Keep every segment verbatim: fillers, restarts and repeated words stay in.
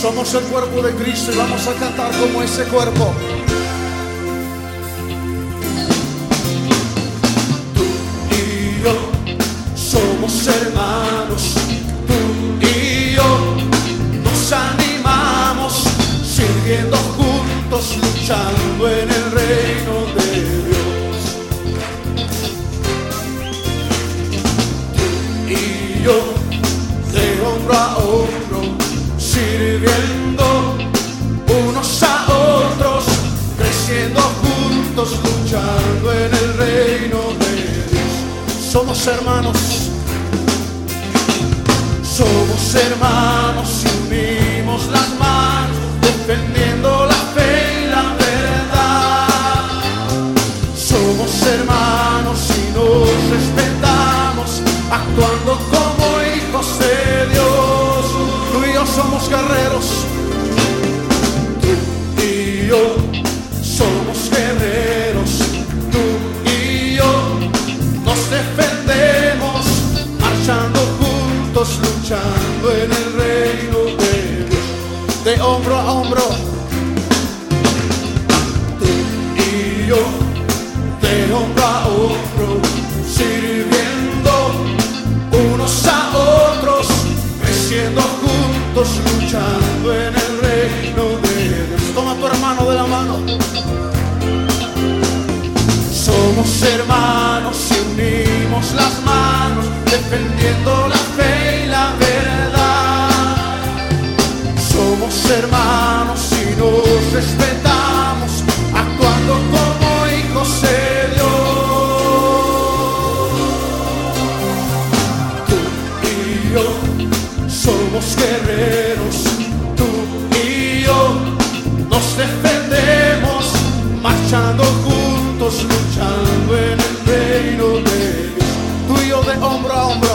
Somos el cuerpo de Cristo y vamos a cantar como ese cuerpo. Tú y yo somos hermanos. Tú y yo nos animamos, sirviendo juntos, luchando en el reino de Dios. Tú y yo, de hombro a hombro, sirviendo unos a otros, creciendo juntos, luchando en el reino de Dios. Somos hermanos, somos hermanos y unimos las manos, defendiendo la fe y la verdad. Somos hermanos y nos respetamos, actuando como hijos de Dios. Tú y yo somos guerreros, tú y yo somos guerreros, tú y yo nos defendemos, marchando juntos, luchando en el reino de Dios. De hombro a hombro, tú y yo, de hombro a hombro, sirviendo unos a otros, creciendo juntos, luchando en el reino de Dios. Toma a tu hermano de la mano. Somos hermanos y unimos las manos, defendiendo la fe y la verdad. Somos hermanos y nos respetamos, actuando como hijos de Dios. Tú y yo somos guerreros, tú y yo nos defendemos, marchando juntos, luchando en el reino de Dios. Tú y yo de hombro a hombro,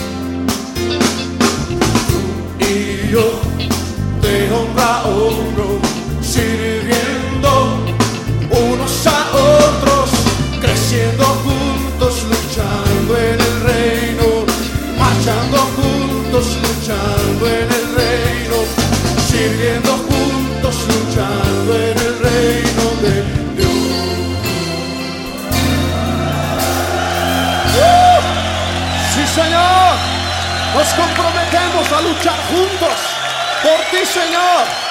tú y yo de hombro a hombro, sirviendo unos a otros, creciendo juntos, luchando en el reino, marchando juntos, luchando en el reino, sirviendo juntos, luchando en el reino de Dios. ¡Uh! Sí, Señor, nos comprometemos a luchar juntos por ti, Señor.